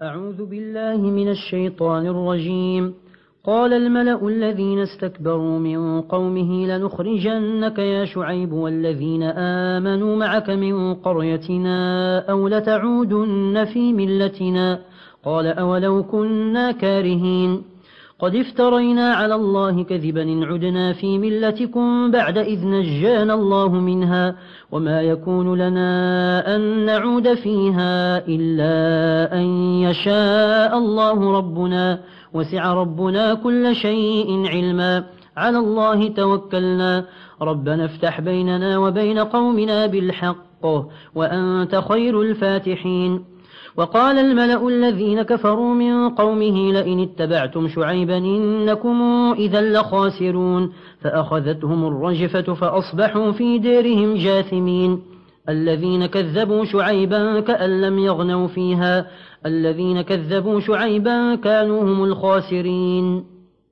أعوذ بالله من الشيطان الرجيم. قال الملأ الذين استكبروا من قومه لنخرجنك يا شعيب والذين آمنوا معك من قريتنا أو لتعودن في ملتنا. قال أولو كنا كارهين قد افترينا على الله كذبا إن عدنا في ملتكم بعد إذ نجانا الله منها وما يكون لنا أن نعود فيها إلا أن يشاء الله ربنا وسع ربنا كل شيء علما على الله توكلنا ربنا افتح بيننا وبين قومنا بالحق وأنت خير الفاتحين. وقال الملأ الذين كفروا من قومه لئن اتبعتم شعيبا إنكم إذا لخاسرون فأخذتهم الرجفة فأصبحوا في ديرهم جاثمين. الذين كذبوا شعيبا كأن لم يغنوا فيها الذين كذبوا شعيبا كانوا هم الخاسرين.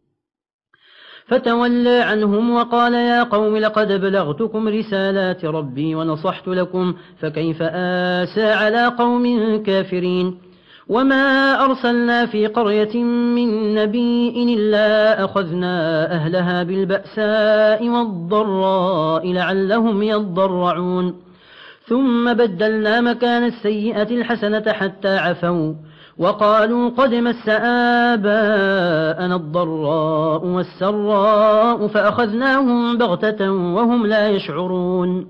فتولى عنهم وقال يا قوم لقد بلغتكم رسالات ربي ونصحت لكم فكيف آسى على قوم كافرين. وما أرسلنا في قرية من نبي إلا أخذنا أهلها بالبأساء والضراء لعلهم يضرعون ثم بدلنا مكان السيئة الحسنة حتى عفوا وقالوا قد مس آباءنا الضراء والسراء فأخذناهم بغتة وهم لا يشعرون.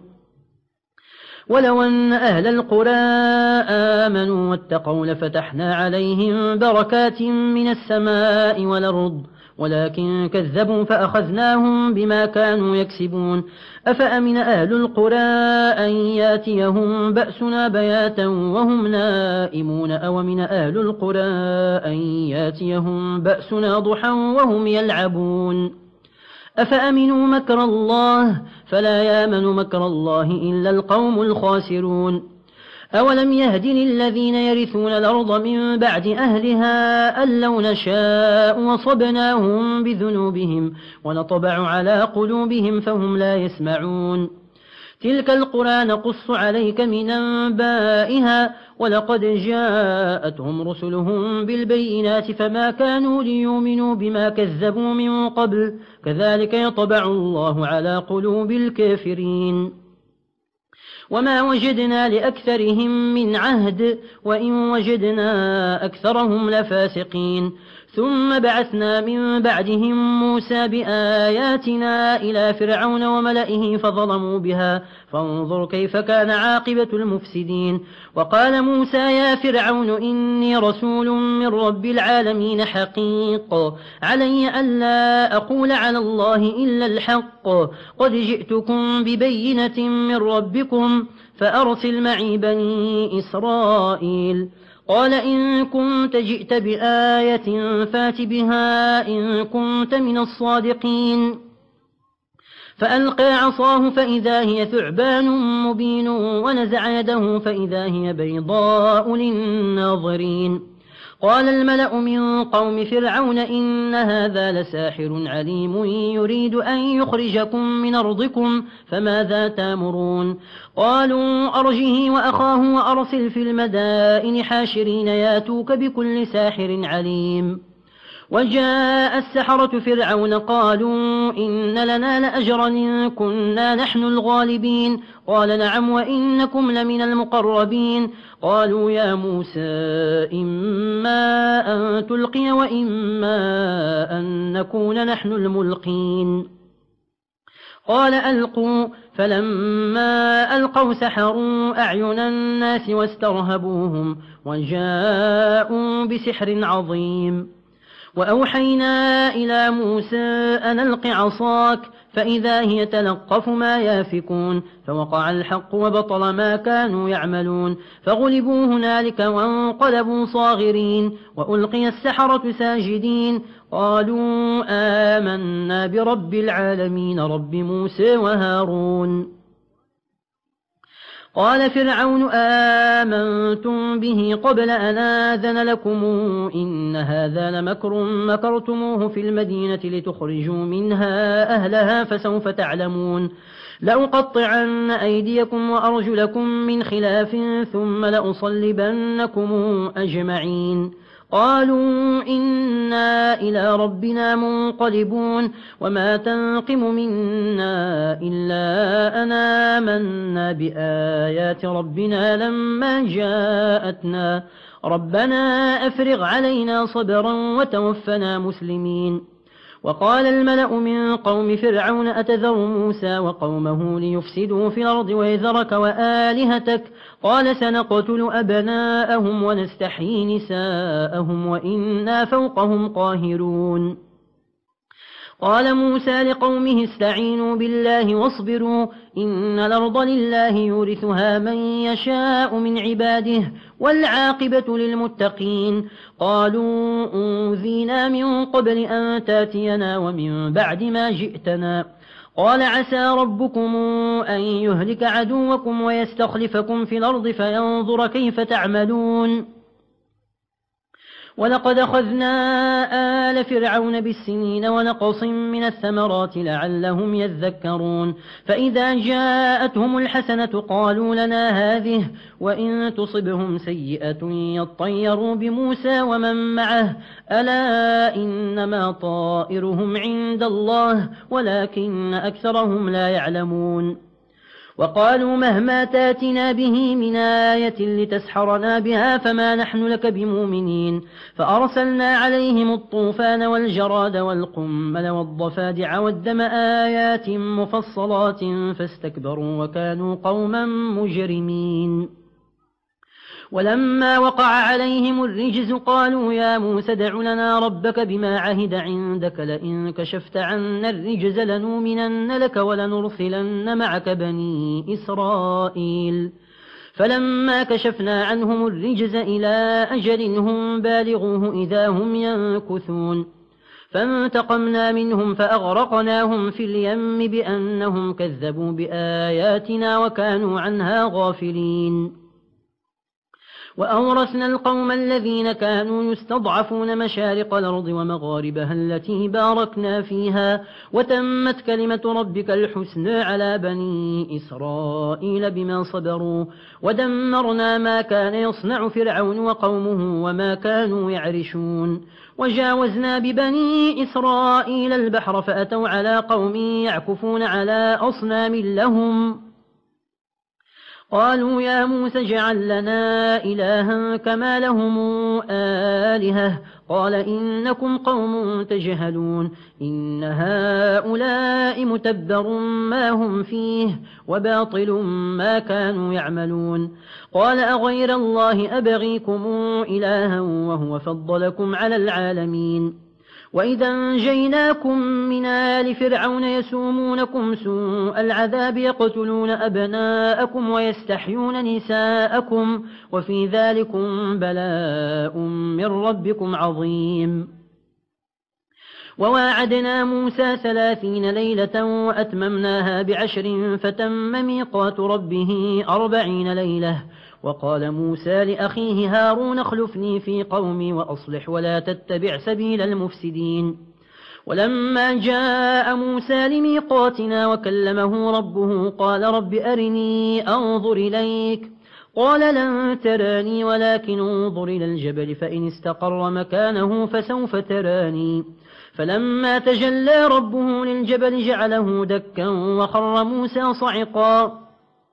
ولو أن أهل القرى آمنوا واتقوا لفتحنا عليهم بركات من السماء والأرض ولكن كذبوا فأخذناهم بما كانوا يكسبون. أفأمن أهل القرى أن ياتيهم بأسنا بياتا وهم نائمون أومن أهل القرى أن ياتيهم بأسنا ضحى وهم يلعبون. أفأمنوا مكر الله فلا يامن مكر الله إلا القوم الخاسرون. أولم يهد للذين يرثون الأرض من بعد أهلها أن لو نشاء وصبناهم بذنوبهم ونطبع على قلوبهم فهم لا يسمعون. تلك القرى نقص عليك من أنبائها ولقد جاءتهم رسلهم بالبينات فما كانوا ليؤمنوا بما كذبوا من قبل كذلك يطبع الله على قلوب الكافرين. وما وجدنا لأكثرهم من عهد وإن وجدنا أكثرهم لفاسقين. ثم بعثنا من بعدهم موسى بآياتنا إلى فرعون وملئه فظلموا بها فانظر كيف كان عاقبة المفسدين. وقال موسى يا فرعون إني رسول من رب العالمين حقيق علي ألا أقول على الله إلا الحق قد جئتكم ببينة من ربكم فأرسل معي بني إسرائيل. قال إن كنت جئت بآية فات بها إن كنت من الصادقين. فألقى عصاه فإذا هي ثعبان مبين ونزع يده فإذا هي بيضاء للناظرين. قال الملأ من قوم فرعون إن هذا لساحر عليم يريد أن يخرجكم من أرضكم فماذا تامرون. قالوا أرجه وأخاه وأرسل في المدائن حاشرين ياتوك بكل ساحر عليم. وجاء السحرة فرعون قالوا إن لنا لأجرا إن كنا نحن الغالبين. قال نعم وإنكم لمن المقربين. قالوا يا موسى إما أن تلقي وإما أن نكون نحن الملقين. قال ألقوا فلما ألقوا سحروا أعين الناس واسترهبوهم وجاءوا بسحر عظيم. وأوحينا إلى موسى أن ألق عصاك فإذا هي تلقف ما يافكون فوقع الحق وبطل ما كانوا يعملون فغلبوا هنالك وانقلبوا صاغرين وألقي السحرة ساجدين قالوا آمنا برب العالمين رب موسى وهارون. قال فرعون آمنتم به قبل أن آذن لكم إن هذا لمكر مكرتموه في المدينة لتخرجوا منها أهلها فسوف تعلمون. لأقطعن أيديكم وأرجلكم من خلاف ثم لأصلبنكم أجمعين. قالوا إنا إلى ربنا منقلبون وما تنقم منا إلا أن آمنا بآيات ربنا لما جاءتنا ربنا أفرغ علينا صبرا وتوفنا مسلمين. وقال الملأ من قوم فرعون أتذر موسى وقومه ليفسدوا في الأرض ويذرك وآلهتك قال سنقتل أبناءهم ونستحيي نساءهم وإنا فوقهم قاهرون. قال موسى لقومه استعينوا بالله واصبروا إن الأرض لله يورثها من يشاء من عباده والعاقبة للمتقين. قالوا أوذينا من قبل أن تاتينا ومن بعد ما جئتنا. قال عسى ربكم أن يهلك عدوكم ويستخلفكم في الأرض فينظر كيف تعملون. ولقد أخذنا آل فرعون بالسنين ونقص من الثمرات لعلهم يذكرون. فإذا جاءتهم الحسنة قالوا لنا هذه وإن تصبهم سيئة يطيروا بموسى ومن معه ألا إنما طائرهم عند الله ولكن أكثرهم لا يعلمون. وقالوا مهما تاتنا به من آية لتسحرنا بها فما نحن لك بمؤمنين. فأرسلنا عليهم الطوفان والجراد والقمل والضفادع والدم آيات مفصلات فاستكبروا وكانوا قوما مجرمين. ولما وقع عليهم الرجز قالوا يا موسى ادع لنا ربك بما عهد عندك لئن كشفت عنا الرجز لنؤمنن لك ولنرسلن معك بني إسرائيل. فلما كشفنا عنهم الرجز إلى أجل هم بالغوه إذا هم ينكثون. فانتقمنا منهم فأغرقناهم في اليم بأنهم كذبوا بآياتنا وكانوا عنها غافلين. وأورثنا القوم الذين كانوا يستضعفون مشارق الأرض ومغاربها التي باركنا فيها وتمت كلمة ربك الحسنى على بني إسرائيل بما صبروا ودمرنا ما كان يصنع فرعون وقومه وما كانوا يعرشون. وجاوزنا ببني إسرائيل البحر فأتوا على قوم يعكفون على أصنام لهم قالوا يا موسى اجعل لنا إلها كما لهم آلهة قال إنكم قوم تجهلون إن هؤلاء متبر ما هم فيه وباطل ما كانوا يعملون. قال أغير الله أبغيكم إلها وهو فضلكم على العالمين. وإذا أنجيناكم من آل فرعون يسومونكم سوء العذاب يقتلون أبناءكم ويستحيون نساءكم وفي ذلكم بلاء من ربكم عظيم. وواعدنا موسى 30 ليلة وأتممناها ب10 فتم ميقات ربه 40 ليلة. وقال موسى لأخيه هارون اخلفني في قومي وأصلح ولا تتبع سبيل المفسدين. ولما جاء موسى لميقاتنا وكلمه ربه قال رب أرني أنظر إليك قال لن تراني ولكن انظر إلى الجبل فإن استقر مكانه فسوف تراني. فلما تجلى ربه للجبل جعله دكا وخر موسى صعقا.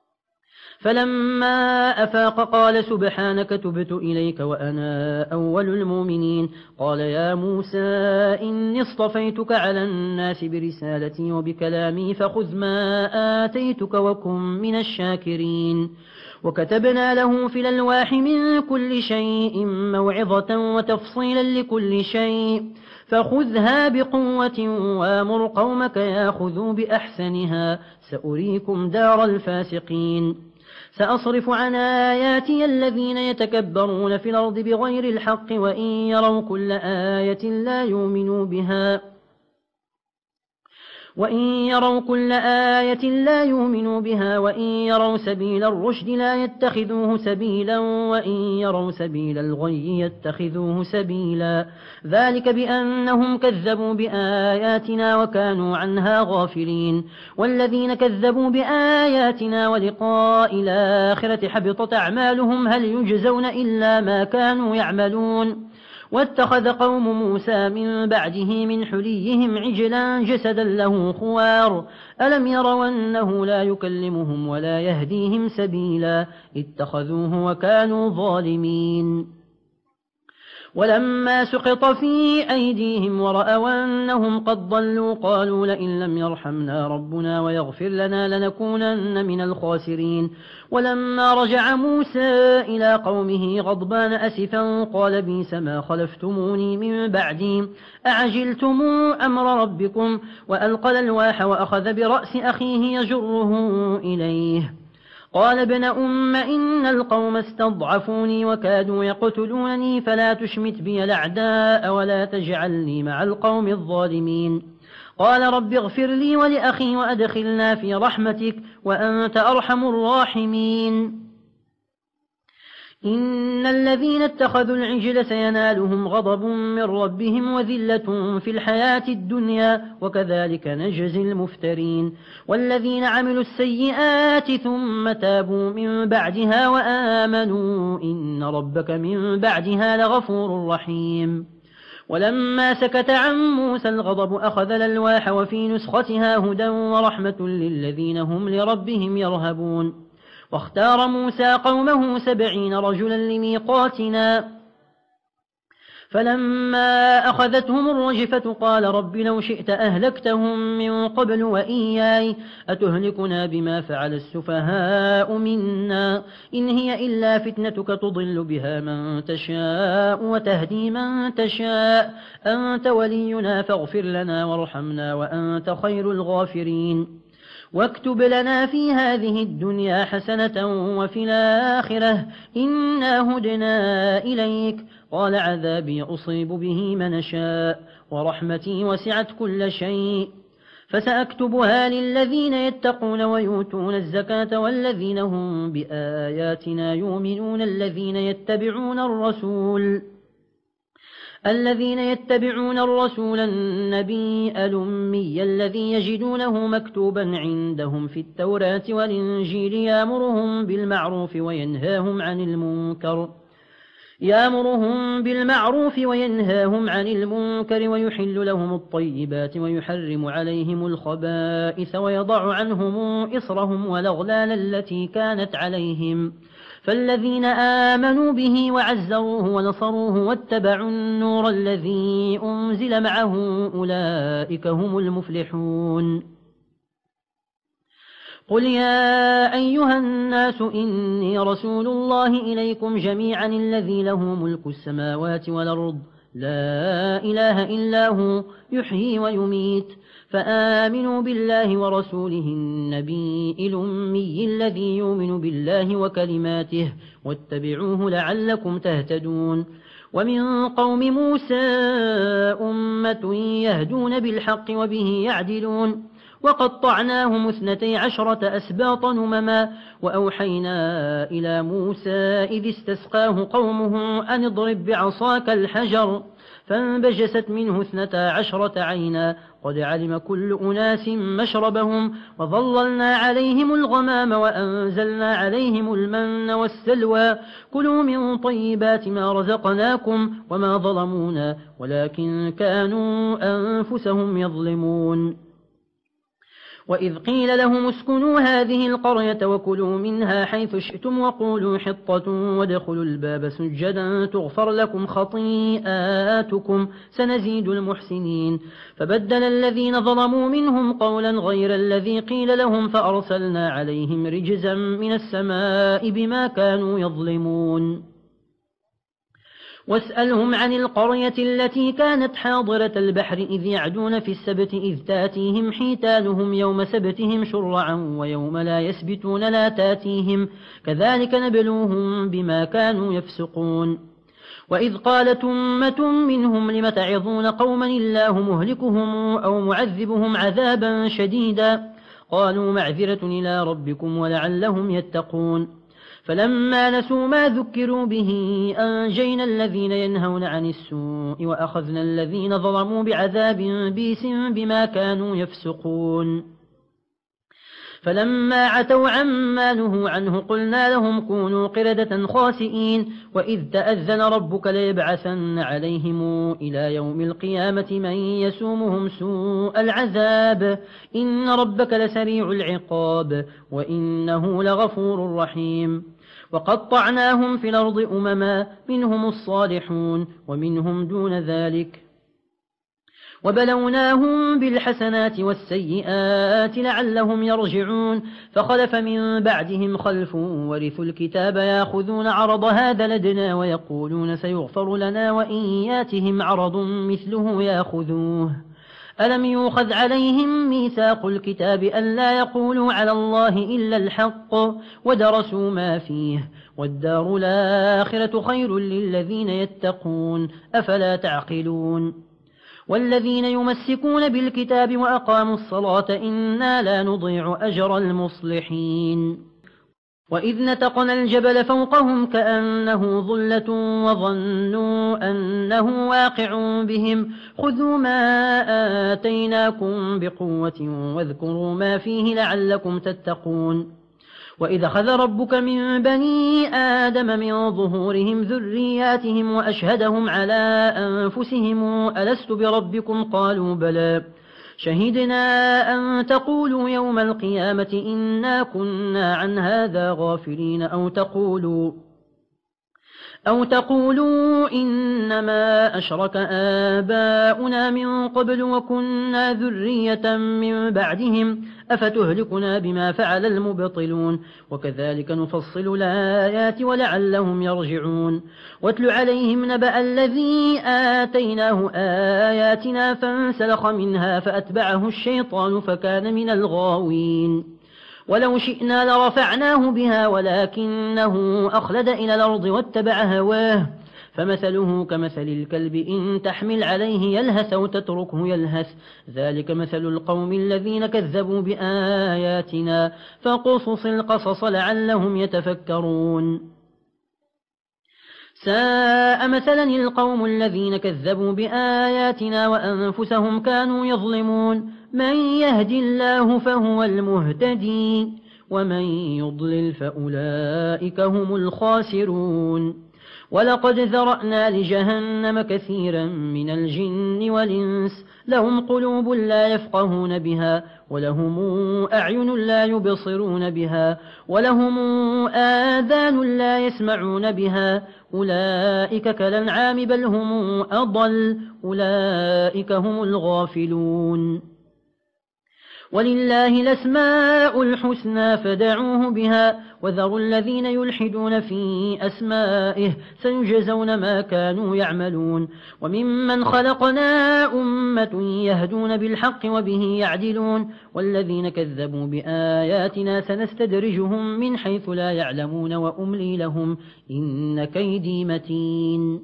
فلما أفاق قال سبحانك تبت إليك وأنا أول المؤمنين. قال يا موسى إني اصطفيتك على الناس برسالتي وبكلامي فخذ ما آتيتك وكن من الشاكرين. وكتبنا له في الألواح من كل شيء موعظة وتفصيلا لكل شيء فخذها بقوة وامر قومك ياخذوا بأحسنها سأريكم دار الفاسقين. سأصرف عن آياتي الذين يتكبرون في الأرض بغير الحق وإن يروا كل آية لا يؤمنوا بها وإن يروا كل آية لا يؤمنوا بها وإن يروا سبيل الرشد لا يتخذوه سبيلا وإن يروا سبيل الغي يتخذوه سبيلا ذلك بأنهم كذبوا بآياتنا وكانوا عنها غافلين والذين كذبوا بآياتنا ولقاء الآخرة حبطت أعمالهم هل يجزون إلا ما كانوا يعملون واتخذ قوم موسى من بعده من حليهم عجلا جسدا له خوار ألم يروا أنه لا يكلمهم ولا يهديهم سبيلا اتخذوه وكانوا ظالمين ولما سقط في أيديهم ورأوا أنهم قد ضلوا قالوا لئن لم يرحمنا ربنا ويغفر لنا لنكونن من الخاسرين ولما رجع موسى إلى قومه غضبان أسفا قال بئس ما خلفتموني من بعدي أعجلتم أمر ربكم وألقى الألواح وأخذ برأس أخيه يجره إليه قال ابن إن القوم استضعفوني وكادوا يقتلونني فلا تشمت بي الأعداء ولا تجعلني مع القوم الظالمين قال رب اغفر لي ولأخي وأدخلنا في رحمتك وأنت أرحم الراحمين إن الذين اتخذوا العجل سينالهم غضب من ربهم وذلة في الحياة الدنيا وكذلك نجزي المفترين والذين عملوا السيئات ثم تابوا من بعدها وآمنوا إن ربك من بعدها لغفور رحيم ولما سكت عن موسى الغضب أخذ الألواح وفي نسختها هدى ورحمة للذين هم لربهم يرهبون واختار موسى قومه 70 رجلا لميقاتنا فلما أخذتهم الرجفة قال رب لو شئت أهلكتهم من قبل وإياي أتهلكنا بما فعل السفهاء منا إن هي إلا فتنتك تضل بها من تشاء وتهدي من تشاء أنت ولينا فاغفر لنا وارحمنا وأنت خير الغافرين واكتب لنا في هذه الدنيا حسنة وفي الآخرة إنا هدنا إليك قال عذابي أصيب به من شاء ورحمتي وسعت كل شيء فسأكتبها للذين يتقون ويؤتون الزكاة والذين هم بآياتنا يؤمنون الذين يتبعون الرسول النبي الأمي الذي يجدونه مكتوبا عندهم في التوراة والإنجيل يأمرهم بالمعروف وينهاهم عن المنكر ويحل لهم الطيبات ويحرم عليهم الخبائث ويضع عنهم إصرهم والأغلال التي كانت عليهم فالذين آمنوا به وعزروه ونصروه واتبعوا النور الذي أنزل معه أولئك هم المفلحون قل يا أيها الناس إني رسول الله إليكم جميعا الذي له ملك السماوات والأرض لا إله إلا هو يحيي ويميت فآمنوا بالله ورسوله النبي الأمي الذي يؤمن بالله وكلماته واتبعوه لعلكم تهتدون ومن قوم موسى أمة يهدون بالحق وبه يعدلون وقطعناهم 12 أسباطا أمما وأوحينا إلى موسى إذ استسقاه قومه أن اضرب بعصاك الحجر فانبجست منه 12 عينا قد علم كل أناس مشربهم وظللنا عليهم الغمام وأنزلنا عليهم المن والسلوى كلوا من طيبات ما رزقناكم وما ظلمونا ولكن كانوا أنفسهم يظلمون وإذ قيل لهم اسكنوا هذه القرية وكلوا منها حيث شئتم وقولوا حطة وادخلوا الباب سجدا تغفر لكم خطيئاتكم سنزيد المحسنين فبدل الذين ظلموا منهم قولا غير الذي قيل لهم فأرسلنا عليهم رجزا من السماء بما كانوا يظلمون واسألهم عن القرية التي كانت حاضرة البحر إذ يعدون في السبت إذ تاتيهم حيتانهم يوم سبتهم شرعا ويوم لا يسبتون لا تاتيهم كذلك نبلوهم بما كانوا يفسقون وإذ قالت أمة منهم لم تعظون قوما الله مهلكهم أو معذبهم عذابا شديدا قالوا معذرة إلى ربكم ولعلهم يتقون فلما نسوا ما ذكروا به أنجينا الذين ينهون عن السوء وأخذنا الذين ظلموا بعذاب بئس بما كانوا يفسقون فلما عتوا عما نهوا عنه قلنا لهم كونوا قردة خاسئين وإذ تأذن ربك ليبعثن عليهم إلى يوم القيامة من يسومهم سوء العذاب إن ربك لسريع العقاب وإنه لغفور رحيم وقطعناهم في الأرض أمما منهم الصالحون ومنهم دون ذلك وبلوناهم بالحسنات والسيئات لعلهم يرجعون فخلف من بعدهم خلف ورثوا الكتاب ياخذون عرض هذا لدنا ويقولون سيغفر لنا وإن ياتهم عرض مثله ياخذوه ألم يؤخذ عليهم ميثاق الكتاب ألا يقولوا على الله إلا الحق ودرسوا ما فيه والدار الآخرة خير للذين يتقون أفلا تعقلون والذين يمسكون بالكتاب وأقاموا الصلاة إنا لا نضيع أجر المصلحين وإذ نتقنا الجبل فوقهم كأنه ظلة وظنوا أنه واقع بهم خذوا ما آتيناكم بقوة واذكروا ما فيه لعلكم تتقون وإذ أخذ ربك من بني آدم من ظهورهم ذرياتهم وأشهدهم على أنفسهم ألست بربكم قالوا بلى شهدنا أن تقولوا يوم القيامة إنا كنا عن هذا غافلين أو تقولوا إنما أشرك آباؤنا من قبل وكنا ذرية من بعدهم أفتهلكنا بما فعل المبطلون وكذلك نفصل الآيات ولعلهم يرجعون واتل عليهم نبأ الذي آتيناه آياتنا فانسلخ منها فأتبعه الشيطان فكان من الغاوين ولو شئنا لرفعناه بها ولكنه أخلد إلى الأرض واتبع هواه فمثله كمثل الكلب إن تحمل عليه يلهث أو تتركه يلهث ذلك مثل القوم الذين كذبوا بآياتنا فقصص القصص لعلهم يتفكرون ساء مثلا القوم الذين كذبوا بآياتنا وأنفسهم كانوا يظلمون من يهد الله فهو المهتدي ومن يضلل فأولئك هم الخاسرون ولقد ذرأنا لجهنم كثيرا من الجن والإنس لهم قلوب لا يفقهون بها ولهم أعين لا يبصرون بها ولهم آذان لا يسمعون بها أولئك كالأنعام بل هم أضل أولئك هم الغافلون ولله الأسماء الحسنى فدعوه بها وذروا الذين يلحدون في أسمائه سيجزون ما كانوا يعملون وممن خلقنا أمة يهدون بالحق وبه يعدلون والذين كذبوا بآياتنا سنستدرجهم من حيث لا يعلمون وأملي لهم إن كيدي متين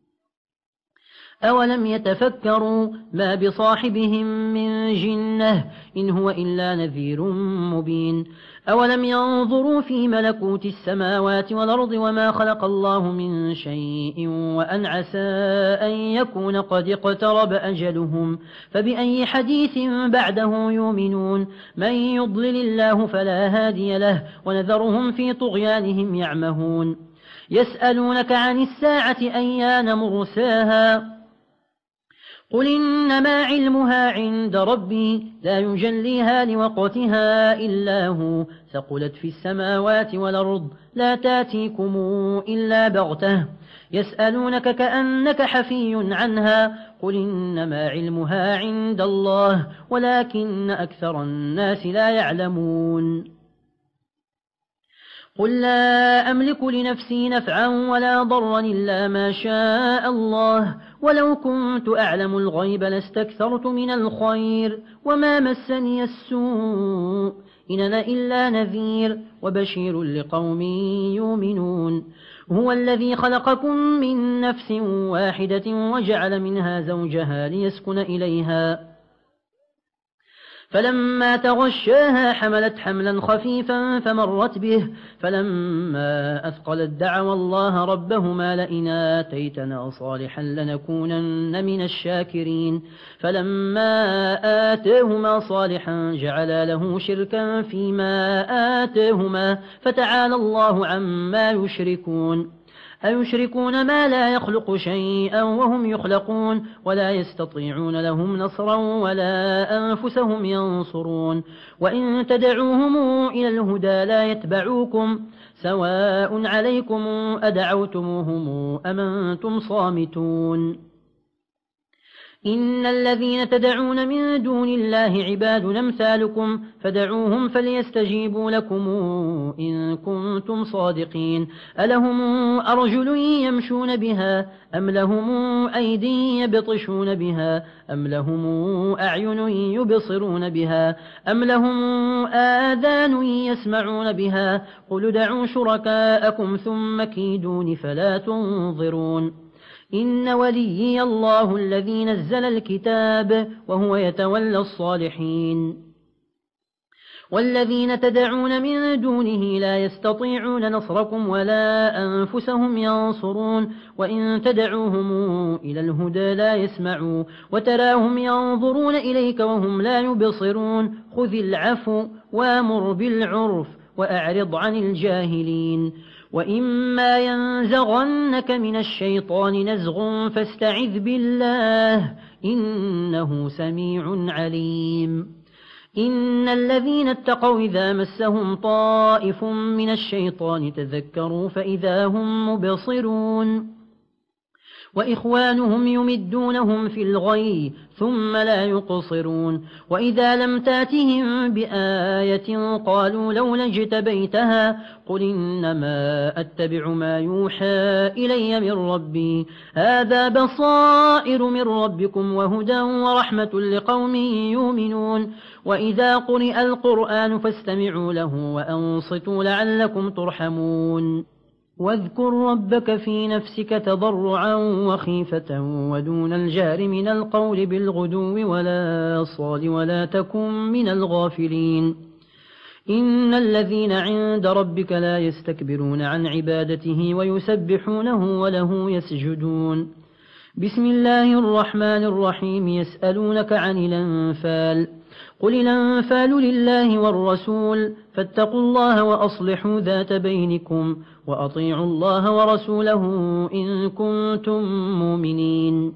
أولم يتفكروا ما بصاحبهم من جنة إن هو إلا نذير مبين أولم ينظروا في ملكوت السماوات والأرض وما خلق الله من شيء وأن عسى أن يكون قد اقترب أجلهم فبأي حديث بعده يؤمنون من يضلل الله فلا هادي له ونذرهم في طغيانهم يعمهون يسألونك عن الساعة أيان مرساها قل إنما علمها عند ربي لا يجليها لوقتها إلا هو ثقلت في السماوات والأرض لا تاتيكم إلا بغته يسألونك كأنك حفي عنها قل إنما علمها عند الله ولكن أكثر الناس لا يعلمون قل لا أملك لنفسي نفعا ولا ضرا إلا ما شاء الله ولو كنت أعلم الغيب لاستكثرت من الخير وما مسني السوء إن أنا إلا نذير وبشير لقوم يؤمنون هو الذي خلقكم من نفس واحدة وجعل منها زوجها ليسكن إليها فلما تغشاها حملت حملا خفيفا فمرت به فلما أثقلت دعوا الله ربهما لئن آتيتنا صالحا لنكونن من الشاكرين فلما آتاهما صالحا جعلا له شركا فيما آتاهما فتعالى الله عما يشركون أيشركون ما لا يخلق شيئا وهم يخلقون ولا يستطيعون لهم نصرا ولا أنفسهم ينصرون وإن تدعوهم إلى الهدى لا يتبعوكم سواء عليكم أدعوتموهم أم أنتم صامتون إن الذين تدعون من دون الله عباد أمثالكم فدعوهم فليستجيبوا لكم إن كنتم صادقين ألهم أرجل يمشون بها أم لهم أيدي يبطشون بها أم لهم أعين يبصرون بها أم لهم آذان يسمعون بها قل ادعوا شركاءكم ثم كيدون فلا تنظرون إن وليي الله الذي نزل الكتاب وهو يتولى الصالحين والذين تدعون من دونه لا يستطيعون نصركم ولا أنفسهم ينصرون وإن تدعوهم إلى الهدى لا يسمعوا وتراهم ينظرون إليك وهم لا يبصرون خذ العفو وامر بالعرف وأعرض عن الجاهلين وإما ينزغنك من الشيطان نزغ فاستعذ بالله إنه سميع عليم إن الذين اتقوا إذا مسهم طائف من الشيطان تذكروا فإذا هم مبصرون وإخوانهم يمدونهم في الغي ثم لا يقصرون وإذا لم تاتهم بآية قالوا لولا اجتبيتها قل إنما أتبع ما يوحى إلي من ربي هذا بصائر من ربكم وهدى ورحمة لقوم يؤمنون وإذا قرئ القرآن فاستمعوا له وأنصتوا لعلكم ترحمون واذكر ربك في نفسك تضرعا وخيفة ودون الجهر من القول بالغدو ولا صال ولا تكن من الغافلين إن الذين عند ربك لا يستكبرون عن عبادته ويسبحونه وله يسجدون بسم الله الرحمن الرحيم يسألونك عن الأنفال قل الأنفال لله والرسول فاتقوا الله وأصلحوا ذات بينكم وأطيعوا الله ورسوله إن كنتم مؤمنين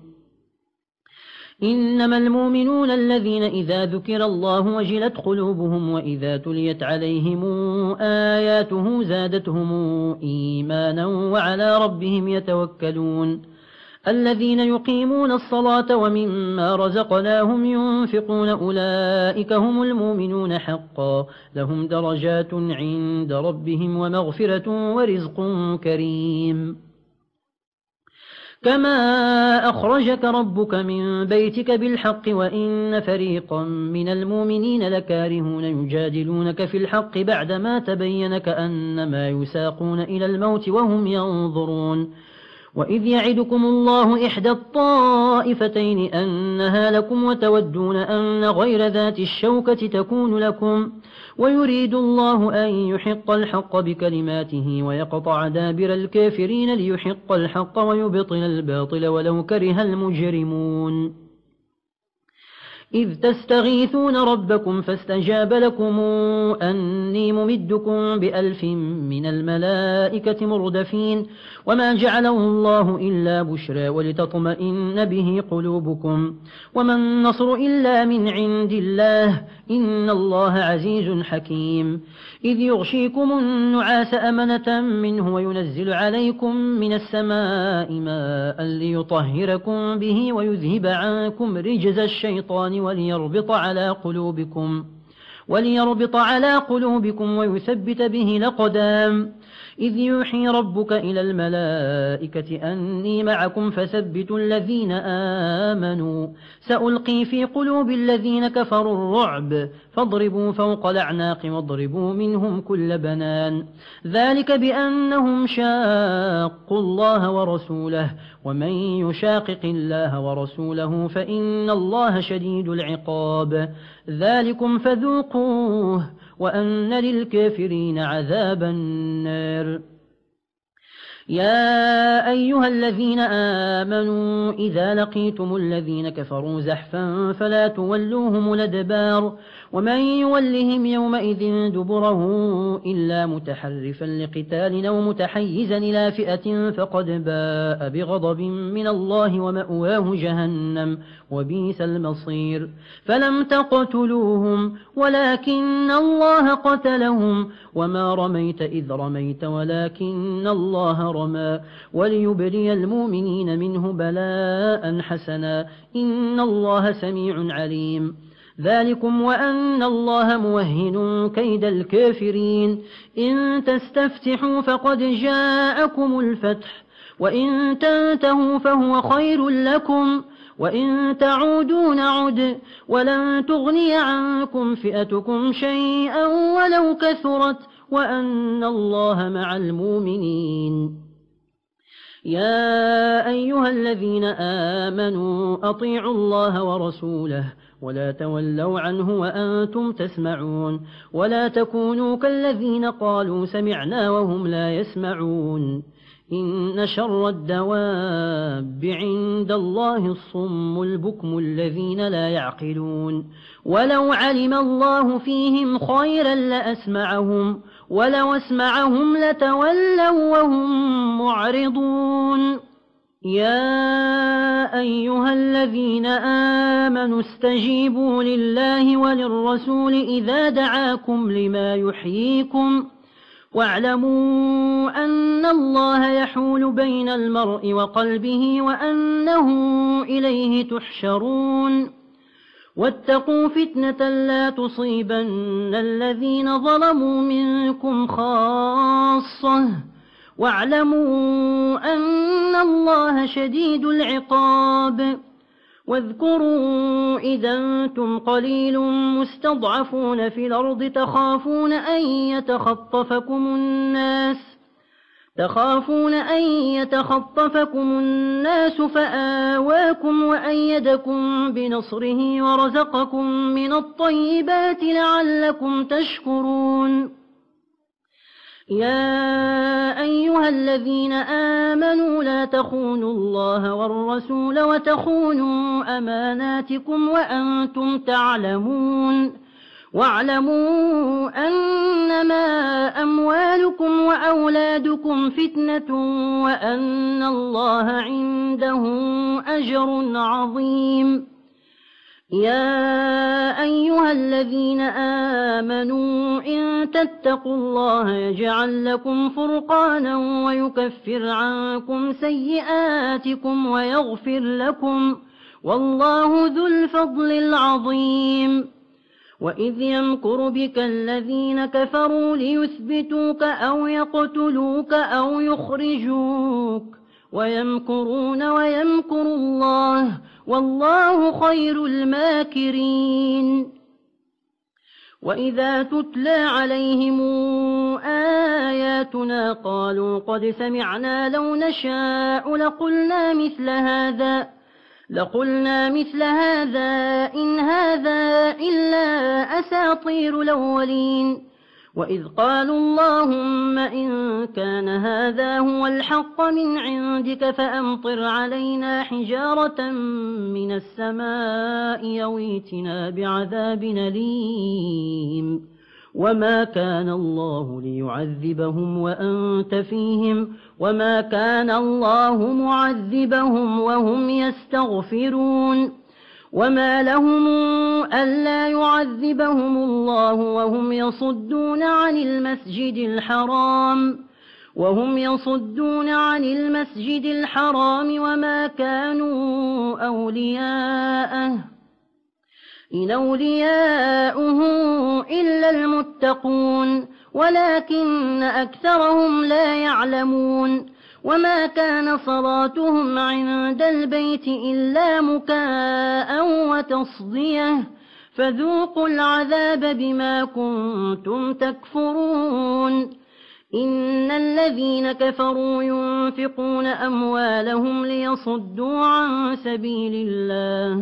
إنما المؤمنون الذين إذا ذكر الله وجلت قلوبهم وإذا تليت عليهم آياته زادتهم إيمانا وعلى ربهم يتوكلون الذين يقيمون الصلاة ومما رزقناهم ينفقون أولئك هم المؤمنون حقا لهم درجات عند ربهم ومغفرة ورزق كريم كما أخرجك ربك من بيتك بالحق وإن فريقا من المؤمنين لكارهون يجادلونك في الحق بعدما تبين كأنما يساقون إلى الموت وهم ينظرون وإذ يعدكم الله إحدى الطائفتين أنها لكم وتودون أن غير ذات الشوكة تكون لكم ويريد الله أن يحق الحق بكلماته ويقطع دابر الكافرين ليحق الحق ويبطل الباطل ولو كره المجرمون إذ تستغيثون ربكم فاستجاب لكم أني ممدكم بألف من الملائكة مردفين وما جعله الله إلا بشرى ولتطمئن به قلوبكم وما النصر إلا من عند الله إن الله عزيز حكيم إذ يغشيكم النعاس أمنة منه وينزل عليكم من السماء ماء ليطهركم به ويذهب عنكم رجز الشيطان وليربط على قلوبكم ويثبت به الأقدام إذ يوحي ربك إلى الملائكة أني معكم فثبتوا الذين آمنوا سألقي في قلوب الذين كفروا الرعب فاضربوا فوق الأعناق واضربوا منهم كل بنان ذلك بأنهم شاقوا الله ورسوله ومن يشاقق الله ورسوله فإن الله شديد العقاب ذلكم فذوقوه وأن للكافرين عذاب النار يا أيها الذين آمنوا إذا لقيتم الذين كفروا زحفا فلا تولوهم الأدبار ومن يولهم يومئذ دبره إلا متحرفا لقتال أو متحيزا إلى فئة فقد باء بغضب من الله ومأواه جهنم وبئس المصير فلم تقتلوهم ولكن الله قتلهم وما رميت إذ رميت ولكن الله رمى وليبلي المؤمنين منه بلاء حسنا إن الله سميع عليم ذلكم وأن الله موهن كيد الكافرين إن تستفتحوا فقد جاءكم الفتح وإن تنتهوا فهو خير لكم وإن تعودوا نعد ولن تغني عنكم فئتكم شيئا ولو كثرت وأن الله مع المؤمنين يا أيها الذين آمنوا أطيعوا الله ورسوله ولا تولوا عنه وأنتم تسمعون ولا تكونوا كالذين قالوا سمعنا وهم لا يسمعون إن شر الدواب عند الله الصم البكم الذين لا يعقلون ولو علم الله فيهم خيرا لأسمعهم ولو اسمعهم لتولوا وهم معرضون يا أيها الذين آمنوا استجيبوا لله وللرسول إذا دعاكم لما يحييكم واعلموا أن الله يحول بين المرء وقلبه وأنه إليه تحشرون واتقوا فتنة لا تصيبن الذين ظلموا منكم خاصة واعلموا أن الله شديد العقاب واذكروا إذا أنتم قليل مستضعفون في الأرض تخافون أن يتخطفكم الناس فآواكم وأيدكم بنصره ورزقكم من الطيبات لعلكم تشكرون يا أيها الذين آمنوا لا تخونوا الله والرسول وتخونوا أماناتكم وأنتم تعلمون واعلموا أنما أموالكم وأولادكم فتنة وأن الله عنده أجر عظيم يا أيها الذين آمنوا إن تتقوا الله يجعل لكم فرقانا ويكفر عنكم سيئاتكم ويغفر لكم والله ذو الفضل العظيم وإذ يمكر بك الذين كفروا ليثبتوك أو يقتلوك أو يخرجوك ويمكرون ويمكر الله والله خير الماكرين وإذا تتلى عليهم آياتنا قالوا قد سمعنا لو نشاء لقلنا مثل هذا إن هذا إلا أساطير الأولين وإذ قالوا اللهم إن كان هذا هو الحق من عندك فأمطر علينا حجارة من السماء أو ائتنا بعذاب أليم وما كان الله ليعذبهم وأنت فيهم وما كان الله معذبهم وهم يستغفرون وما لهم ألا يعذبهم الله وهم يصدون عن المسجد الحرام وما كانوا أولياءه إن أولياؤه إلا المتقون ولكن أكثرهم لا يعلمون وما كان صلاتهم عند البيت إلا مكاء وتصدية فذوقوا العذاب بما كنتم تكفرون إن الذين كفروا ينفقون أموالهم ليصدوا عن سبيل الله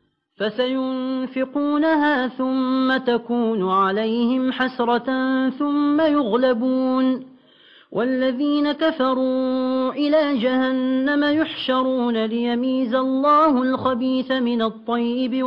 فسينفقونها ثم تكون عليهم حسرة ثم يغلبون والذين كفروا إلى جهنم يحشرون ليميز الله الخبيث من الطيب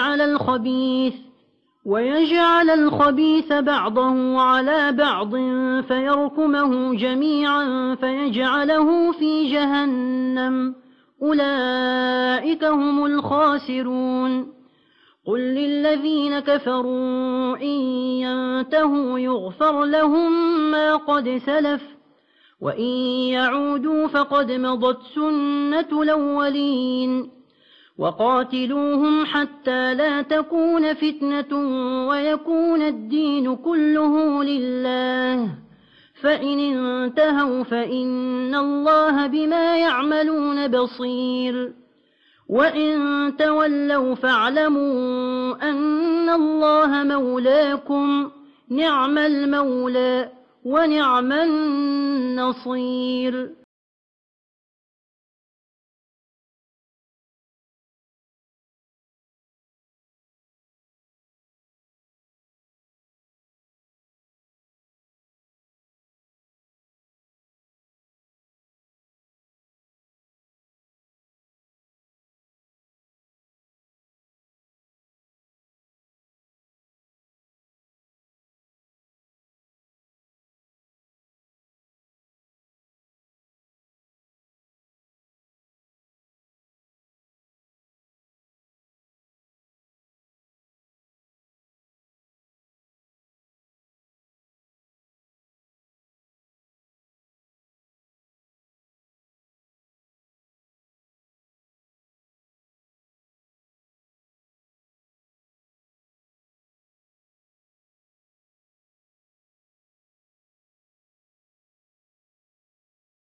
ويجعل الخبيث بعضه على بعض فيركمه جميعا فيجعله في جهنم أولئك هم الخاسرون قل للذين كفروا إن ينتهوا يغفر لهم ما قد سلف وإن يعودوا فقد مضت سنة الأولين وقاتلوهم حتى لا تكون فتنة ويكون الدين كله لله فإن انتهوا فإن الله بما يعملون بصير وإن تولوا فاعلموا أن الله مولاكم نعم المولى ونعم النصير